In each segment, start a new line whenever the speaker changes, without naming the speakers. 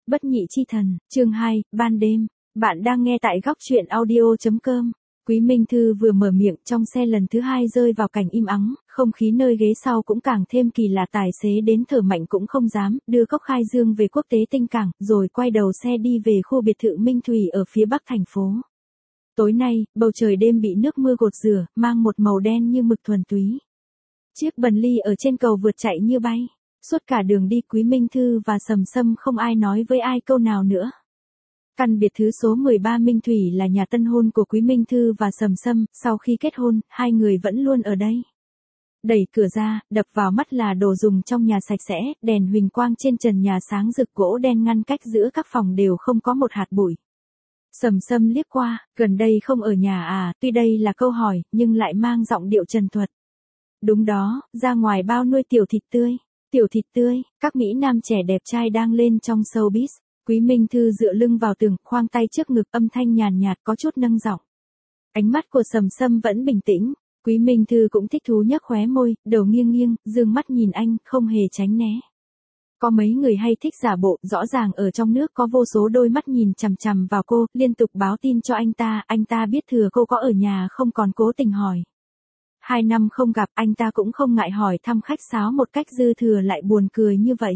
Bất nhị chi thần, chương 2, ban đêm. Bạn đang nghe tại góc truyện audio.com. Quý Minh Thư vừa mở miệng trong xe lần thứ hai rơi vào cảnh im ắng, không khí nơi ghế sau cũng càng thêm kỳ lạ, tài xế đến thở mạnh cũng không dám, đưa cốc khai dương về quốc tế tinh cảng, rồi quay đầu xe đi về khu biệt thự Minh Thủy ở phía bắc thành phố. Tối nay, bầu trời đêm bị nước mưa gột rửa, mang một màu đen như mực thuần túy. Chiếc Bentley ở trên cầu vượt chạy như bay. Suốt cả đường đi Quý Minh Thư và Sầm Sâm không ai nói với ai câu nào nữa. Căn biệt thự số 13 Minh Thủy là nhà tân hôn của Quý Minh Thư và Sầm Sâm, sau khi kết hôn, hai người vẫn luôn ở đây. Đẩy cửa ra, đập vào mắt là đồ dùng trong nhà sạch sẽ, đèn huỳnh quang trên trần nhà sáng rực, gỗ đen ngăn cách giữa các phòng đều không có một hạt bụi. Sầm Sâm liếc qua, gần đây không ở nhà à, tuy đây là câu hỏi, nhưng lại mang giọng điệu trần thuật. Đúng đó, ra ngoài bao nuôi tiểu thịt tươi. Tiểu thịt tươi, các mỹ nam trẻ đẹp trai đang lên trong showbiz. Quý Minh Thư dựa lưng vào tường, khoang tay trước ngực, âm thanh nhàn nhạt có chút nâng giọng. Ánh mắt của Sầm Sâm vẫn bình tĩnh. Quý Minh Thư cũng thích thú nhếch khóe môi, đầu nghiêng nghiêng, dương mắt nhìn anh, không hề tránh né. Có mấy người hay thích giả bộ, rõ ràng ở trong nước có vô số đôi mắt nhìn chằm chằm vào cô, liên tục báo tin cho anh ta biết thừa cô có ở nhà không, còn cố tình hỏi. 2 năm không gặp, anh ta cũng không ngại hỏi thăm khách sáo một cách dư thừa lại buồn cười như vậy.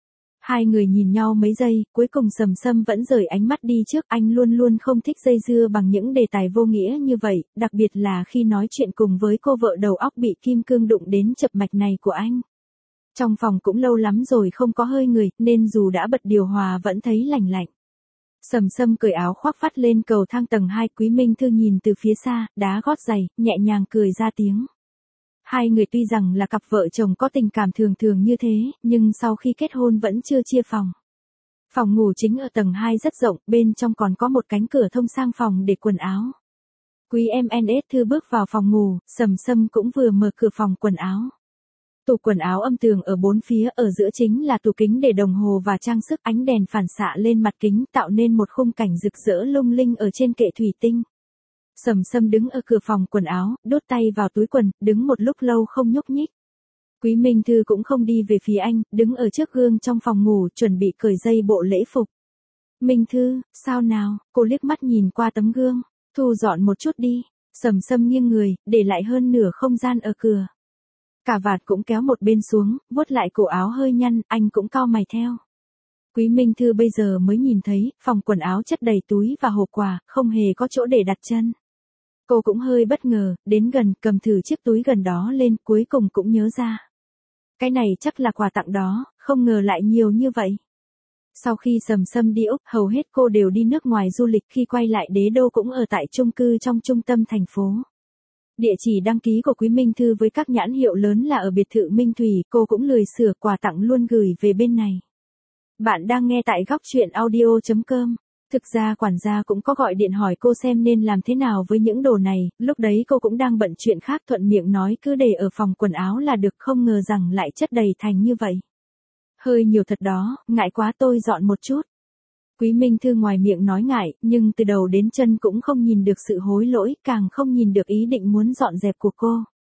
Hai người nhìn nhau mấy giây, cuối cùng Sầm Sâm vẫn rời ánh mắt đi trước, anh luôn luôn không thích dây dưa bằng những đề tài vô nghĩa như vậy, đặc biệt là khi nói chuyện cùng với cô vợ đầu óc bị kim cương đụng đến chập mạch này của anh. Trong phòng cũng lâu lắm rồi không có hơi người, nên dù đã bật điều hòa vẫn thấy lạnh lạnh. Sầm Sâm cởi áo khoác vắt lên cầu thang tầng 2, Quý Minh Thư nhìn từ phía xa, đá gót giày, nhẹ nhàng cười ra tiếng. Hai người tuy rằng là cặp vợ chồng có tình cảm thường thường như thế, nhưng sau khi kết hôn vẫn chưa chia phòng. Phòng ngủ chính ở tầng 2 rất rộng, bên trong còn có một cánh cửa thông sang phòng để quần áo. Quý MNS Thư bước vào phòng ngủ, Sầm Sâm cũng vừa mở cửa phòng quần áo. Tủ quần áo âm tường ở bốn phía, ở giữa chính là tủ kính để đồng hồ và trang sức, ánh đèn phản xạ lên mặt kính tạo nên một khung cảnh rực rỡ lung linh ở trên kệ thủy tinh. Sầm Sâm đứng ở cửa phòng quần áo, đút tay vào túi quần, đứng một lúc lâu không nhúc nhích. Quý Minh Thư cũng không đi về phía anh, đứng ở trước gương trong phòng ngủ, chuẩn bị cởi dây bộ lễ phục. Minh Thư, sao nào? Cô liếc mắt nhìn qua tấm gương. Thu dọn một chút đi. Sầm Sâm nghiêng người, để lại hơn nửa không gian ở cửa. Cà vạt cũng kéo một bên xuống, vuốt lại cổ áo hơi nhăn, anh cũng cau mày theo. Quý Minh Thư bây giờ mới nhìn thấy, phòng quần áo chất đầy túi và hộp quà, không hề có chỗ để đặt chân. Cô cũng hơi bất ngờ, đến gần, cầm thử chiếc túi gần đó lên, cuối cùng cũng nhớ ra. Cái này chắc là quà tặng đó, không ngờ lại nhiều như vậy. Sau khi Sầm Sâm đi Úc, hầu hết cô đều đi nước ngoài du lịch, khi quay lại Đế Đô cũng ở tại chung cư trong trung tâm thành phố. Địa chỉ đăng ký của Quý Minh Thư với các nhãn hiệu lớn là ở biệt thự Minh Thủy, cô cũng lười sửa, quà tặng luôn gửi về bên này. Bạn đang nghe tại góc truyện audio.com. Thực ra quản gia cũng có gọi điện hỏi cô xem nên làm thế nào với những đồ này, lúc đấy cô cũng đang bận chuyện khác, thuận miệng nói cứ để ở phòng quần áo là được, không ngờ rằng lại chất đầy thành như vậy. Hơi nhiều thật đó, ngại quá tôi dọn một chút. Quý Minh Thư ngoài miệng nói ngại, nhưng từ đầu đến chân cũng không nhìn được sự hối lỗi, càng không nhìn được ý định muốn dọn dẹp của cô.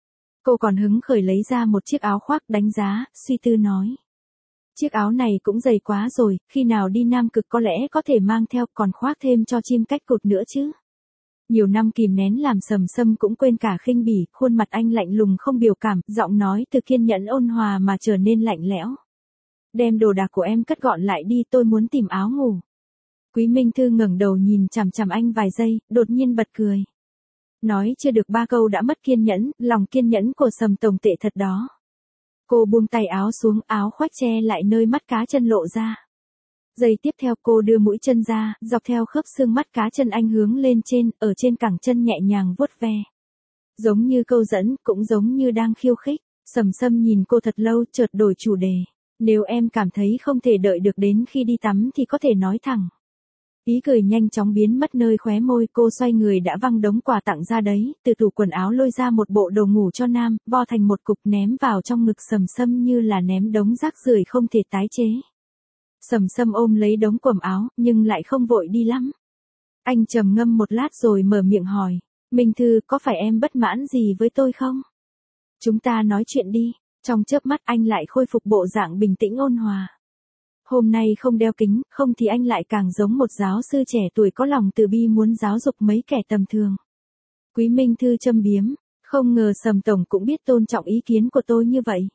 Cô còn hứng khởi lấy ra một chiếc áo khoác đánh giá, suy tư nói. Chiếc áo này cũng dày quá rồi, khi nào đi Nam Cực có lẽ có thể mang theo, còn khoác thêm cho chim cách cụt nữa chứ. Nhiều năm kìm nén làm Sầm Sâm cũng quên cả khinh bỉ, khuôn mặt anh lạnh lùng không biểu cảm, giọng nói từ kiên nhẫn ôn hòa mà trở nên lạnh lẽo. Đem đồ đạc của em cất gọn lại đi, tôi muốn tìm áo ngủ. Quý Minh Thư ngẩng đầu nhìn chằm chằm anh vài giây, đột nhiên bật cười. Nói chưa được 3 câu đã mất kiên nhẫn, lòng kiên nhẫn của Sầm tổng tệ thật đó. Cô buông tay áo xuống, áo khoác che lại nơi mắt cá chân lộ ra. Giây tiếp theo cô đưa mũi chân ra, dọc theo khớp xương mắt cá chân anh hướng lên trên, ở trên cẳng chân nhẹ nhàng vuốt ve. Giống như câu dẫn, cũng giống như đang khiêu khích. Sầm Sâm nhìn cô thật lâu, chợt đổi chủ đề. Nếu em cảm thấy không thể đợi được đến khi đi tắm thì có thể nói thẳng. Ý cười nhanh chóng biến mất nơi khóe môi, cô xoay người đã văng đống quà tặng ra đấy, từ tủ quần áo lôi ra một bộ đồ ngủ cho nam, vo thành một cục ném vào trong ngực Sầm Sâm như là ném đống rác rưởi không thể tái chế. Sầm Sâm ôm lấy đống quần áo, nhưng lại không vội đi lắm. Anh trầm ngâm một lát rồi mở miệng hỏi, Minh Thư, có phải em bất mãn gì với tôi không? Chúng ta nói chuyện đi. Trong chớp mắt anh lại khôi phục bộ dạng bình tĩnh ôn hòa. Hôm nay không đeo kính, không thì anh lại càng giống một giáo sư trẻ tuổi có lòng từ bi muốn giáo dục mấy kẻ tầm thường. Quý Minh Thư châm biếm, không ngờ Sầm Tổng cũng biết tôn trọng ý kiến của tôi như vậy.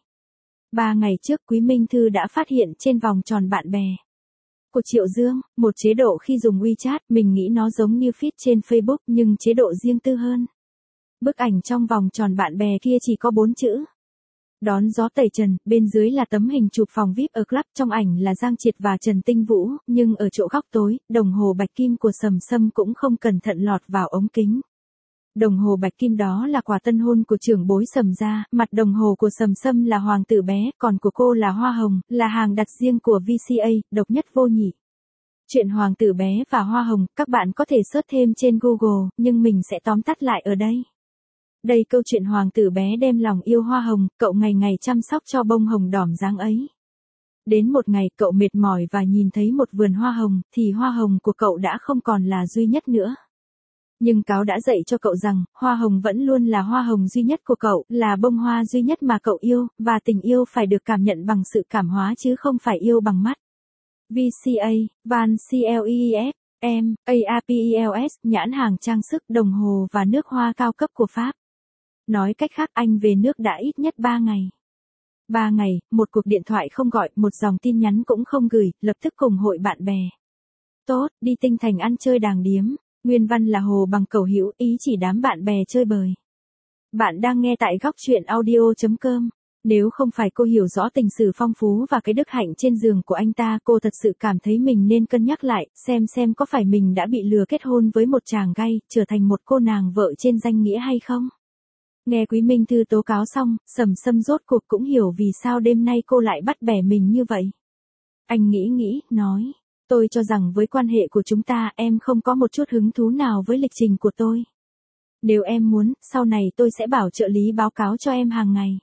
3 ngày trước Quý Minh Thư đã phát hiện trên vòng tròn bạn bè của Triệu Dương, một chế độ khi dùng WeChat, mình nghĩ nó giống như feed trên Facebook nhưng chế độ riêng tư hơn. Bức ảnh trong vòng tròn bạn bè kia chỉ có 4 chữ. Đón gió tẩy trần, bên dưới là tấm hình chụp phòng VIP ở club, trong ảnh là Giang Triệt và Trần Tinh Vũ, nhưng ở chỗ góc tối, đồng hồ bạch kim của Sầm Sâm cũng không cẩn thận lọt vào ống kính. Đồng hồ bạch kim đó là quà tân hôn của trưởng bối Sầm gia, mặt đồng hồ của Sầm Sâm là hoàng tử bé, còn của cô là hoa hồng, là hàng đặt riêng của VCA, độc nhất vô nhị. Chuyện hoàng tử bé và hoa hồng, các bạn có thể search thêm trên Google, nhưng mình sẽ tóm tắt lại ở đây. Đây câu chuyện hoàng tử bé đem lòng yêu hoa hồng, cậu ngày ngày chăm sóc cho bông hồng đỏm dáng ấy. Đến một ngày cậu mệt mỏi và nhìn thấy một vườn hoa hồng, thì hoa hồng của cậu đã không còn là duy nhất nữa. Nhưng Cáo đã dạy cho cậu rằng, hoa hồng vẫn luôn là hoa hồng duy nhất của cậu, là bông hoa duy nhất mà cậu yêu, và tình yêu phải được cảm nhận bằng sự cảm hóa chứ không phải yêu bằng mắt. VCA, Van Cleef, M, APELS, nhãn hàng trang sức, đồng hồ và nước hoa cao cấp của Pháp. Nói cách khác anh về nước đã ít nhất 3 ngày. 3 ngày, một cuộc điện thoại không gọi, một dòng tin nhắn cũng không gửi, lập tức cùng hội bạn bè. Tốt, đi Tinh Thành ăn chơi đàng điếm. Nguyên văn là Hồ Bằng Cẩu Hữu, ý chỉ đám bạn bè chơi bời. Bạn đang nghe tại góc truyện audio.com. Nếu không phải cô hiểu rõ tình sử phong phú và cái đức hạnh trên giường của anh ta, cô thật sự cảm thấy mình nên cân nhắc lại, xem có phải mình đã bị lừa kết hôn với một chàng gay, trở thành một cô nàng vợ trên danh nghĩa hay không. Nghe Quý Minh Thư tố cáo xong, Sầm Sâm rốt cuộc cũng hiểu vì sao đêm nay cô lại bắt bẻ mình như vậy. Anh nghĩ, nói. Tôi cho rằng với quan hệ của chúng ta em không có một chút hứng thú nào với lịch trình của tôi. Nếu em muốn, sau này tôi sẽ bảo trợ lý báo cáo cho em hàng ngày.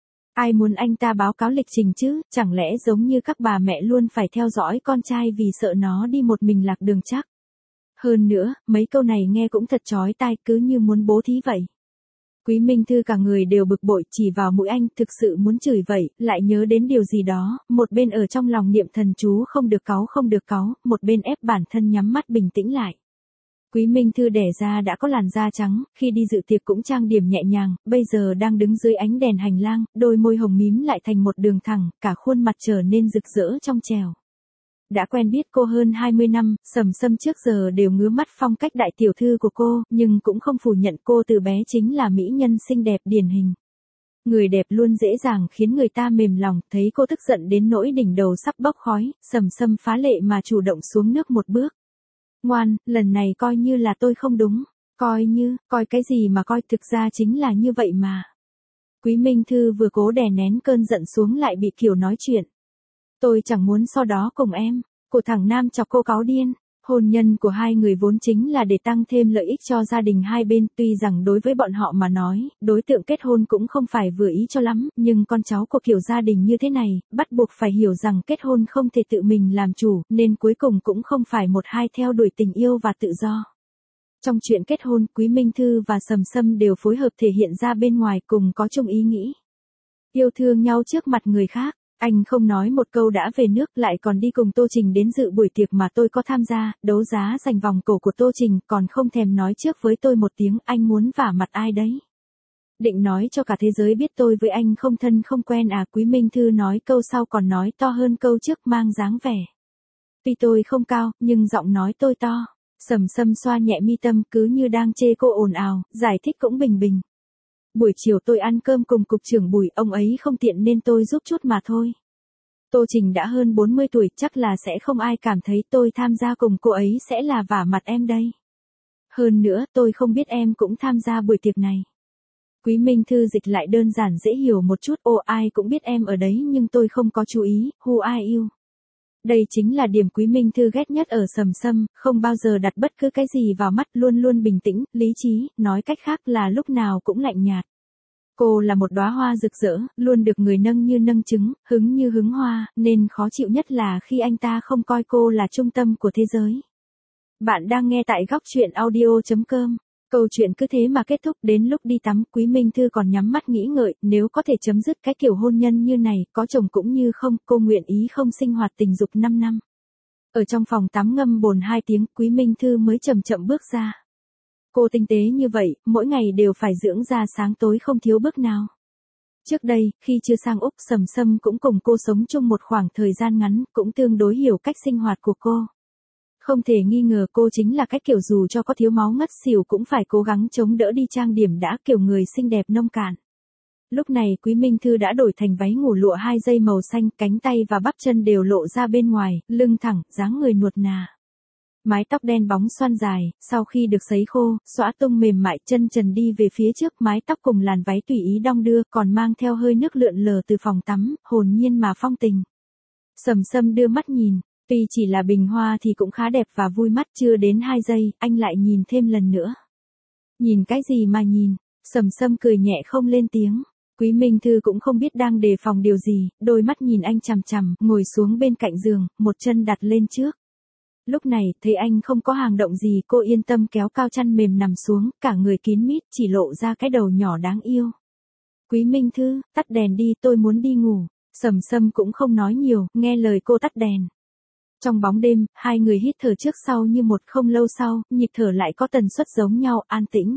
Ai muốn anh ta báo cáo lịch trình chứ, chẳng lẽ giống như các bà mẹ luôn phải theo dõi con trai vì sợ nó đi một mình lạc đường chắc. Hơn nữa, mấy câu này nghe cũng thật chói tai, cứ như muốn bố thí vậy. Quý Minh Thư cả người đều bực bội, chỉ vào mũi anh, thực sự muốn chửi vậy, lại nhớ đến điều gì đó, một bên ở trong lòng niệm thần chú không được cáu, một bên ép bản thân nhắm mắt bình tĩnh lại. Quý Minh Thư đẻ ra đã có làn da trắng, khi đi dự tiệc cũng trang điểm nhẹ nhàng, bây giờ đang đứng dưới ánh đèn hành lang, đôi môi hồng mím lại thành một đường thẳng, cả khuôn mặt trở nên rực rỡ trong trẻo. Đã quen biết cô hơn 20 năm, Sầm Sâm trước giờ đều ngứa mắt phong cách đại tiểu thư của cô, nhưng cũng không phủ nhận cô từ bé chính là mỹ nhân xinh đẹp điển hình. Người đẹp luôn dễ dàng khiến người ta mềm lòng, thấy cô tức giận đến nỗi đỉnh đầu sắp bốc khói, Sầm Sâm phá lệ mà chủ động xuống nước một bước. Ngoan, lần này coi như là tôi không đúng. Coi cái gì mà coi, thực ra chính là như vậy mà. Quý Minh Thư vừa cố đè nén cơn giận xuống lại bị Kiều nói chuyện. Tôi chẳng muốn so đó cùng em. Của thằng Nam chọc cô cáu điên. Hôn nhân của hai người vốn chính là để tăng thêm lợi ích cho gia đình hai bên, tuy rằng đối với bọn họ mà nói, đối tượng kết hôn cũng không phải vừa ý cho lắm, nhưng con cháu của kiểu gia đình như thế này, bắt buộc phải hiểu rằng kết hôn không thể tự mình làm chủ, nên cuối cùng cũng không phải một hai theo đuổi tình yêu và tự do. Trong chuyện kết hôn, Quý Minh Thư và Sầm Sâm đều phối hợp thể hiện ra bên ngoài cùng có chung ý nghĩ. Yêu thương nhau trước mặt người khác. Anh không nói một câu đã về nước, lại còn đi cùng Tô Trình đến dự buổi tiệc mà tôi có tham gia, đấu giá giành vòng cổ của Tô Trình, còn không thèm nói trước với tôi một tiếng, anh muốn vả mặt ai đấy. Định nói cho cả thế giới biết tôi với anh không thân không quen à. Quý Minh Thư nói câu sau còn nói to hơn câu trước, mang dáng vẻ. Tuy tôi không cao, nhưng giọng nói tôi to. Sầm Sâm xoa nhẹ mi tâm, cứ như đang chê cô ồn ào, giải thích cũng bình bình. Buổi chiều tôi ăn cơm cùng cục trưởng Bùi, ông ấy không tiện nên tôi giúp chút mà thôi. Tô Trình đã hơn 40 tuổi, chắc là sẽ không ai cảm thấy tôi tham gia cùng cô ấy sẽ là vả mặt em đây. Hơn nữa, tôi không biết em cũng tham gia buổi tiệc này. Quý Minh Thư dịch lại đơn giản dễ hiểu một chút, ai cũng biết em ở đấy nhưng tôi không có chú ý, who are you? Đây chính là điểm Quý Minh Thư ghét nhất ở Sầm Sâm, không bao giờ đặt bất cứ cái gì vào mắt, luôn luôn bình tĩnh, lý trí, nói cách khác là lúc nào cũng lạnh nhạt. Cô là một đóa hoa rực rỡ, luôn được người nâng như nâng trứng, hứng như hứng hoa, nên khó chịu nhất là khi anh ta không coi cô là trung tâm của thế giới. Bạn đang nghe tại góc truyện audio.com. Câu chuyện cứ thế mà kết thúc, đến lúc đi tắm Quý Minh Thư còn nhắm mắt nghĩ ngợi, nếu có thể chấm dứt cái kiểu hôn nhân như này, có chồng cũng như không, cô nguyện ý không sinh hoạt tình dục 5 năm. Ở trong phòng tắm ngâm bồn 2 tiếng, Quý Minh Thư mới chậm chậm bước ra. Cô tinh tế như vậy, mỗi ngày đều phải dưỡng da sáng tối không thiếu bước nào. Trước đây, khi chưa sang Úc, Sầm Sâm cũng cùng cô sống chung một khoảng thời gian ngắn, cũng tương đối hiểu cách sinh hoạt của cô. Không thể nghi ngờ cô chính là cách kiểu dù cho có thiếu máu ngất xỉu cũng phải cố gắng chống đỡ đi trang điểm đã kiểu người xinh đẹp nông cạn. Lúc này Quý Minh Thư đã đổi thành váy ngủ lụa 2 dây màu xanh, cánh tay và bắp chân đều lộ ra bên ngoài, lưng thẳng, dáng người nuột nà. Mái tóc đen bóng xoăn dài, sau khi được sấy khô, xõa tung mềm mại, chân trần đi về phía trước, mái tóc cùng làn váy tùy ý đong đưa, còn mang theo hơi nước lượn lờ từ phòng tắm, hồn nhiên mà phong tình. Sầm Sâm đưa mắt nhìn, tuy chỉ là bình hoa thì cũng khá đẹp và vui mắt, chưa đến 2 giây, anh lại nhìn thêm lần nữa. Nhìn cái gì mà nhìn? Sầm Sâm cười nhẹ không lên tiếng. Quý Minh Thư cũng không biết đang đề phòng điều gì, đôi mắt nhìn anh chằm chằm, ngồi xuống bên cạnh giường, một chân đặt lên trước. Lúc này, thấy anh không có hành động gì, cô yên tâm kéo cao chăn mềm nằm xuống, cả người kín mít, chỉ lộ ra cái đầu nhỏ đáng yêu. Quý Minh Thư, tắt đèn đi, tôi muốn đi ngủ. Sầm Sâm cũng không nói nhiều, nghe lời cô tắt đèn. Trong bóng đêm, hai người hít thở trước sau như một, không lâu sau, nhịp thở lại có tần suất giống nhau, an tĩnh.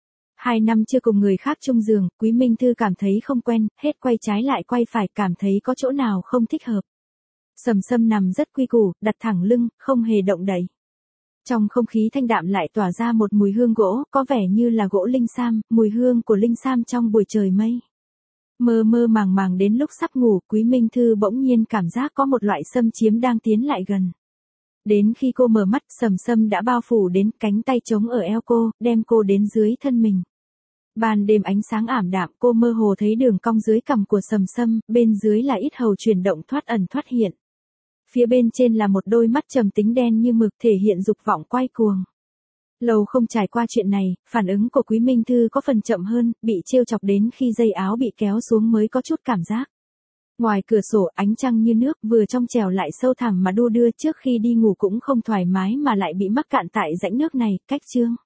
2 năm chưa cùng người khác chung giường, Quý Minh Thư cảm thấy không quen, hết quay trái lại quay phải, cảm thấy có chỗ nào không thích hợp. Sầm Sâm nằm rất quy củ, đặt thẳng lưng, không hề động đậy. Trong không khí thanh đạm lại tỏa ra một mùi hương gỗ, có vẻ như là gỗ linh sam, mùi hương của linh sam trong buổi trời mây. Mơ mơ màng màng đến lúc sắp ngủ, Quý Minh Thư bỗng nhiên cảm giác có một loại xâm chiếm đang tiến lại gần. Đến khi cô mở mắt, Sầm Sâm đã bao phủ đến, cánh tay trống ở eo cô, đem cô đến dưới thân mình. Ban đêm ánh sáng ảm đạm, cô mơ hồ thấy đường cong dưới cằm của Sầm Sâm, bên dưới là yết hầu chuyển động thoát ẩn thoát hiện. Phía bên trên là một đôi mắt trầm tính đen như mực, thể hiện dục vọng quay cuồng. Lâu không trải qua chuyện này, phản ứng của Quý Minh Thư có phần chậm hơn, bị trêu chọc đến khi dây áo bị kéo xuống mới có chút cảm giác. Ngoài cửa sổ ánh trăng như nước, vừa trong trèo lại sâu thẳm mà đu đưa, trước khi đi ngủ cũng không thoải mái mà lại bị mắc cạn tại rãnh nước này, cách chương.